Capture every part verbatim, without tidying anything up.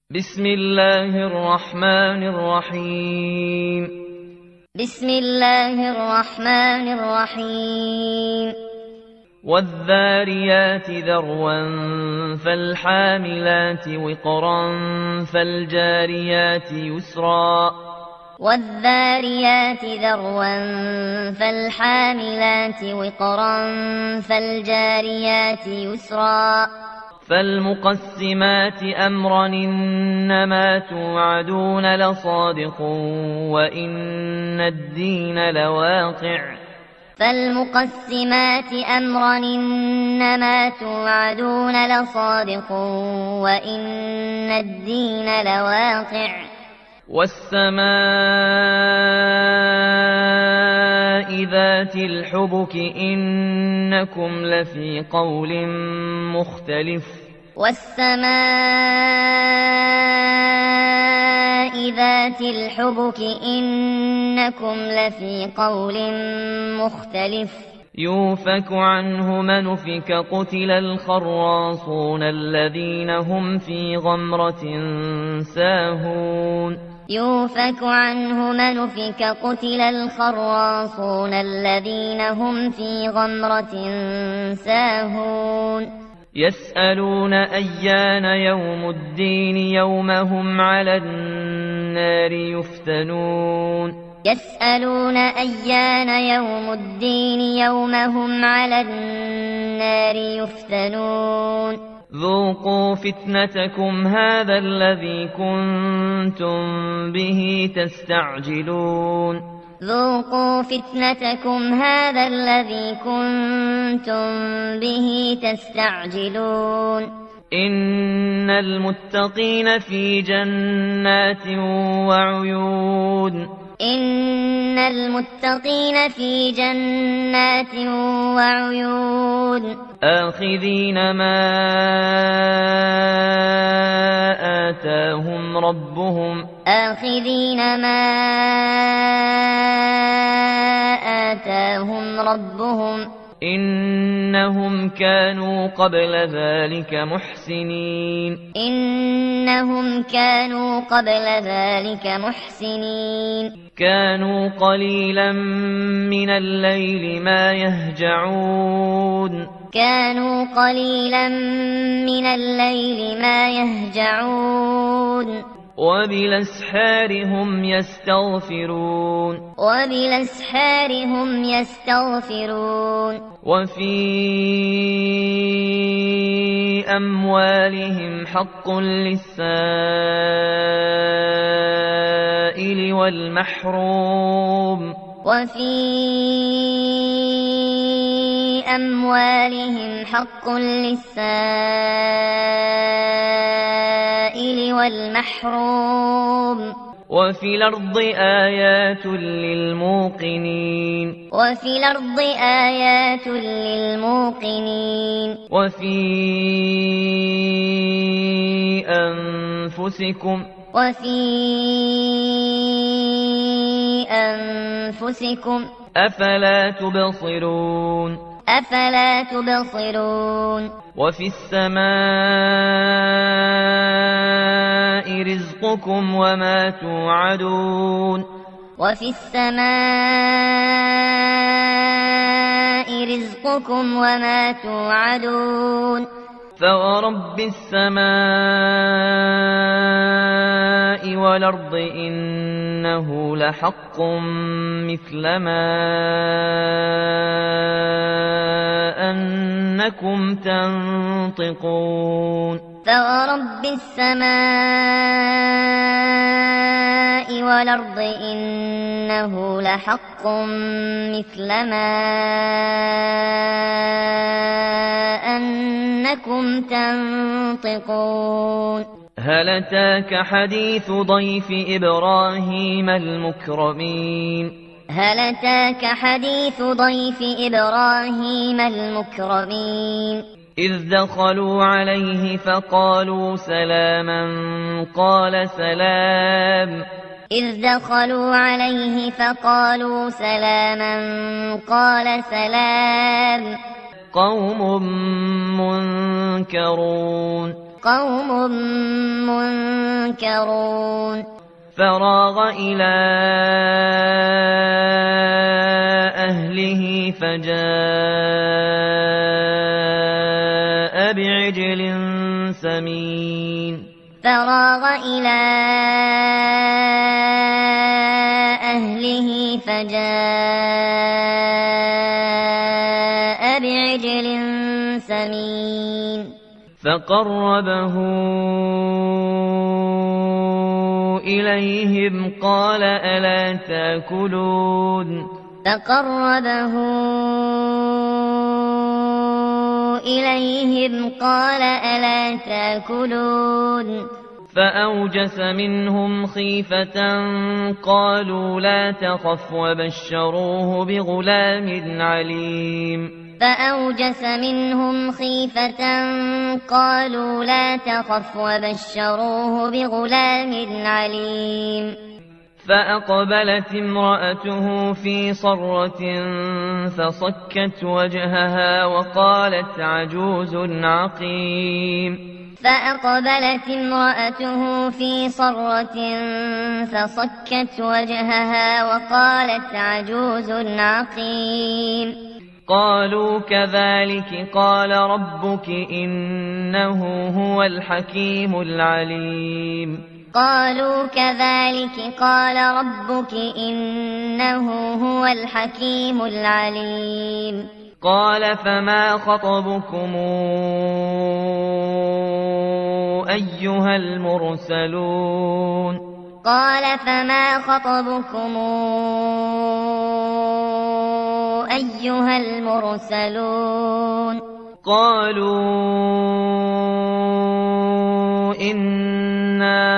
بسم الله الرحمن الرحيم بسم الله الرحمن الرحيم والذاريات ذروا فالحاملات وقرا فالجاريات يسرا والذاريات ذروا فالحاملات وقرا فالجاريات يسرا فالمقسمات أمرا إنما توعدون لصادق وإن الدين لواقع فالمقسمات أمرا إنما توعدون لصادق وإن الدين لواقع والسماء ذات الحبك إنكم لفي قول مختلف والسماء ذات الحبك إنكم لفي قول مختلف يوفك عنه من أفك قتل الخراصون الذين هم في غمرة ساهون يوفك عنه من أفك قتل الخراصون الذين هم في غمرة ساهون يسألون أيان يوم الدين يوم هم على النار يفتنون يسألون أيان يوم الدين يوم هم على النار يفتنون ذوقوا فتنتكم هذا الذي كنتم به تستعجلون ذوقوا فتنتكم هذا الذي كنتم به تستعجلون إن المتقين في جنات وعيون إن المتقين في جنات وعيون آخذين ما آتاهم ربهم آخذين ما آتاهم ربهم إنهم كانوا قبل ذلك محسنين إنهم كانوا قبل ذلك محسنين كانوا قليلا من الليل ما يهجعون كانوا قليلا من الليل ما يهجعون وبالأسحار هم يستغفرون وبالأسحار هم يستغفرون وفي أموالهم حق للسائل والمحروم وفي أموالهم حق للسائل والمحروم وفي الأرض آيات للموقنين وفي الأرض آيات للموقنين وفي أنفسكم وفي أنفسكم أفلا تبصرون أفلا تبصرون وفي السماء رزقكم وما توعدون وفي السماء رزقكم وما توعدون فورب السماء والأرض إنه لحق مثل ما أنكم تنطقون فورب السماء والأرض إنه لحق مثل ما أنكم تنطقون هل أتاك حديث ضيف إبراهيم المكرمين هل أتاك حديث ضيف إبراهيم المكرمين إذ دخلوا عليه فقالوا سلاما قال سلام إذ دخلوا عليه فقالوا سلاما قال سلام قوم منكرون قوم منكرون ينكرون فراغ إلى أهله فجاء بعجل سمين فراغ إلى أهله فجاء بعجل سمين فقربه إليهم قال ألا تأكلون فقربه إليهم قال ألا تأكلون فأوجس منهم خيفة قالوا لا تخف وبشروه بغلام عليم فأوجس منهم خيفة قالوا لا تخف وبشروه بغلام عليم فأقبلت امرأته في صرة فصكت وجهها وقالت عجوز عقيم فأقبلت امرأته في صرة فصكت وجهها وقالت عجوز عقيم قالوا كذلك قال ربك إنه هو الحكيم العليم قالوا كذلك قال ربك إنه هو الحكيم العليم قال فما خطبكم أيها المرسلون قال فما خطبكم أيها المرسلون قالوا إنا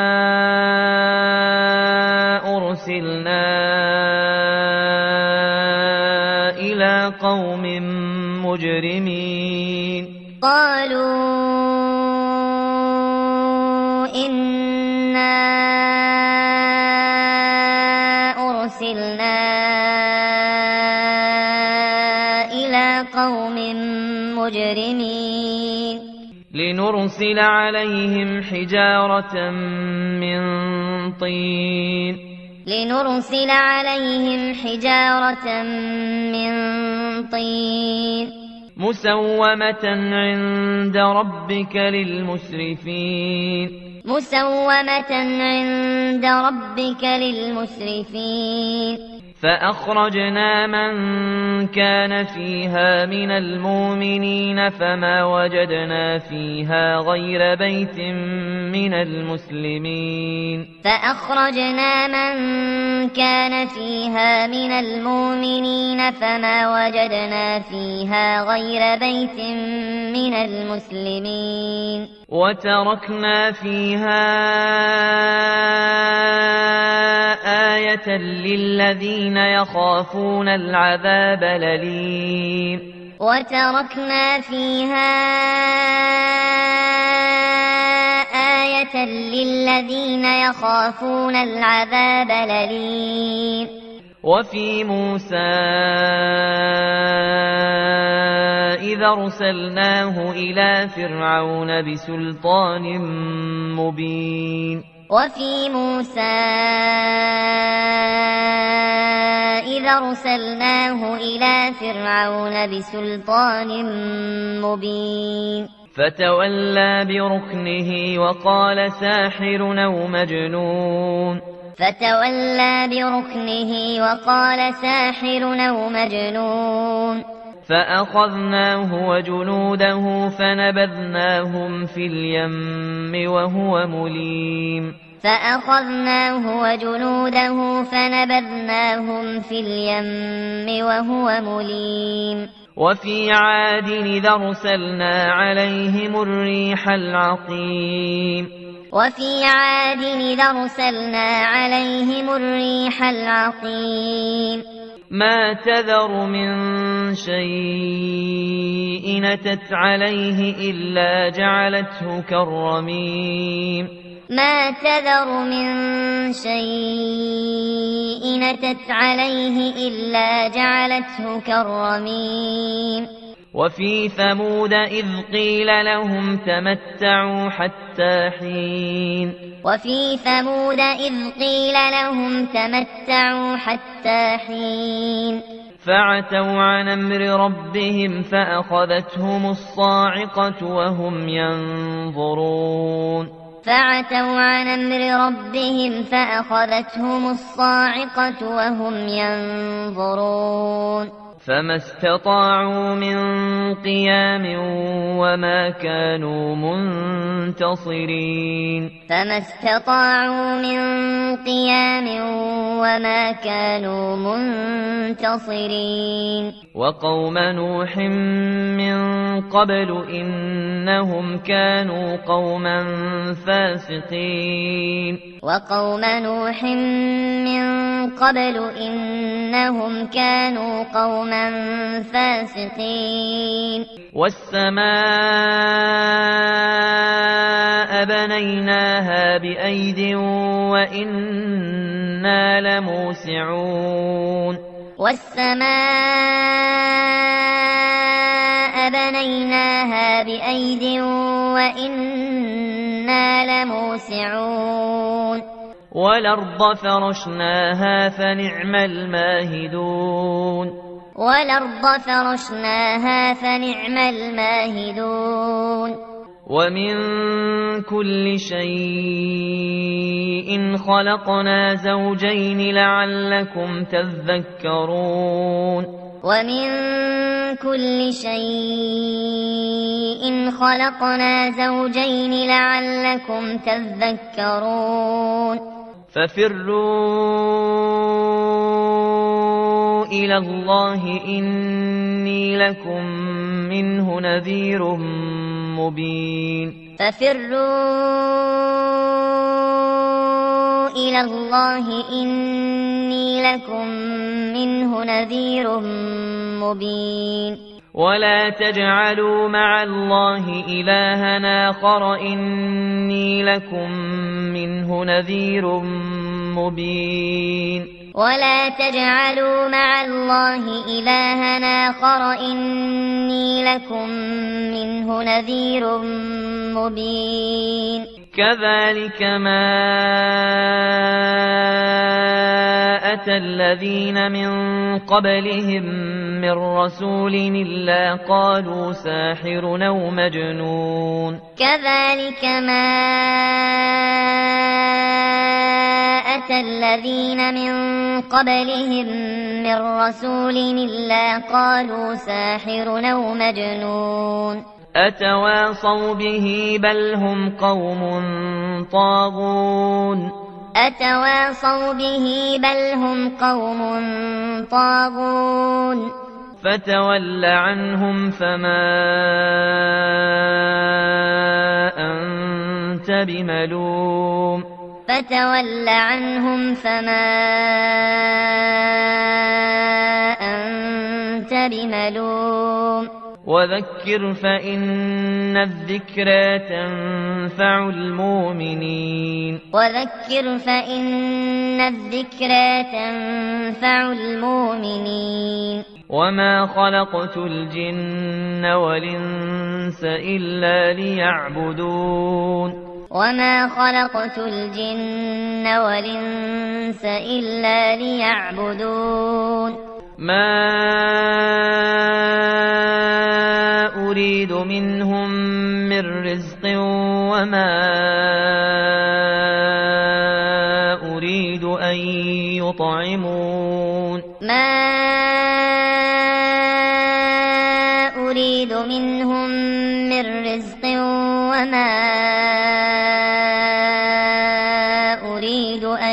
أرسلنا إلى قوم مجرمين قالوا إنا أرسلنا إلى قوم مجرمين لنرسل عليهم حجارة من طين لنرسل عليهم حجارة من طين مسومة عند ربك للمسرفين مسومة عند ربك للمسرفين فأخرجنا من كان فيها من المؤمنين فما وجدنا فيها غير بيت من المسلمين فأخرجنا من كان فيها من المؤمنين فما وجدنا فيها غير بيت من المسلمين وتركنا فيها آية للذين يخافون العذاب الأليم وتركنا فيها آية للذين يخافون العذاب الأليم وفي موسى إذا أرسلناه إلى فرعون بسلطان مبين وفي موسى إذا أرسلناه إلى فرعون بسلطان مبين فتولى بركنه وقال ساحر أو مجنون فتولى بركنه وقال ساحر أو مجنون فأخذناه وجنوده فنبذناهم في اليم وهو مليم فأخذناه وجنوده فنبذناهم في اليم وهو مليم وفي عاد إذا أرسلنا عليهم الريح العقيم وفي عاد إذا أرسلنا عليهم الريح العقيم ما تذر من شيء أتت عليه إلا جعلته كالرميم ما تذر من شيء أتت عليه إلا جعلته كالرميم وفي ثمود إذ قيل لهم تمتعوا حتى حين وفي ثمود إذ قيل لهم تمتعوا حتى حين فعتوا عن أمر ربهم فأخذتهم الصاعقة وهم ينظرون فعتوا عن أمر ربهم فأخذتهم الصاعقة وهم ينظرون فما استطاعوا من قيام وما كانوا منتصرين فما استطاعوا من قيام وما كانوا منتصرين وقوم نوح من قبل إنهم كانوا قوما فاسقين وقوم نوح من قبل إنهم كانوا قوما فاسقين والسماء بنيناها بأيد وإنا لموسعون والسماء بنيناها بأيد وإنا لموسعون والأرض فرشناها فنعم الماهدون والأرض فرشناها فنعم الماهدون ومن كل شيء خلقنا زوجين لعلكم تذكرون ومن كل شيء خلقنا زوجين لعلكم تذكرون ففروا إلى الله إني لكم منه نذير مبين ففروا إلى الله إني لكم منه نذير مبين ولا تجعلوا مع الله إلها آخر إني لكم منه نذير مبين ولا تجعلوا مع الله إلها آخر إني لكم منه نذير مبين كذلك ما أتى الذين من قبلهم من رسول إلا قالوا ساحر أو مجنون كذلك ما أتى الذين من قبلهم من رسول إلا قالوا ساحر أو مجنون أتواصوا به بل هم قوم طاغون أتواصوا به بل هم قوم طاغون فتول عنهم فما أنت بملوم فتول عنهم فما أنت بملوم وذكر فإن الذكرى تنفع المؤمنين وذكر فإن الذكرى تنفع المؤمنين وما خلقت الجن والإنس إلا ليعبدون وما خلقت الجن والإنس إلا ليعبدون ما أريد منهم من رزق وما أريد أن يطعمون ما أريد منهم من رزق وما أريد أن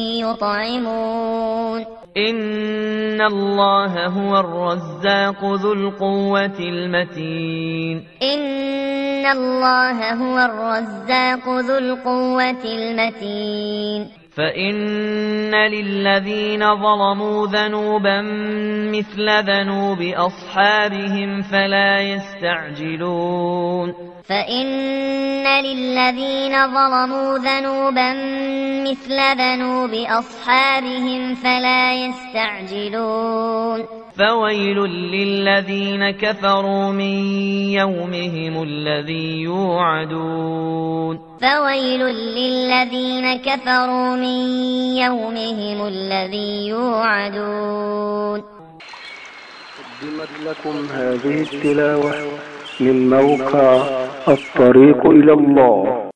يطعمون إن الله هو الرزاق ذو القوة المتين إن الله هو الرزاق ذو القوة المتين فإن للذين ظلموا ذنوبا مثل ذنوب أصحابهم فلا يستعجلون فإن للذين ظلموا ذنوبا مثل ذنوب أصحابهم فلا يستعجلون فويل للذين كفروا من يومهم الذي يوعدون فويل للذين كفروا من يومهم الذي يوعدون. قدمت لكم هذه التلاوة من موقع الطريق إلى الله.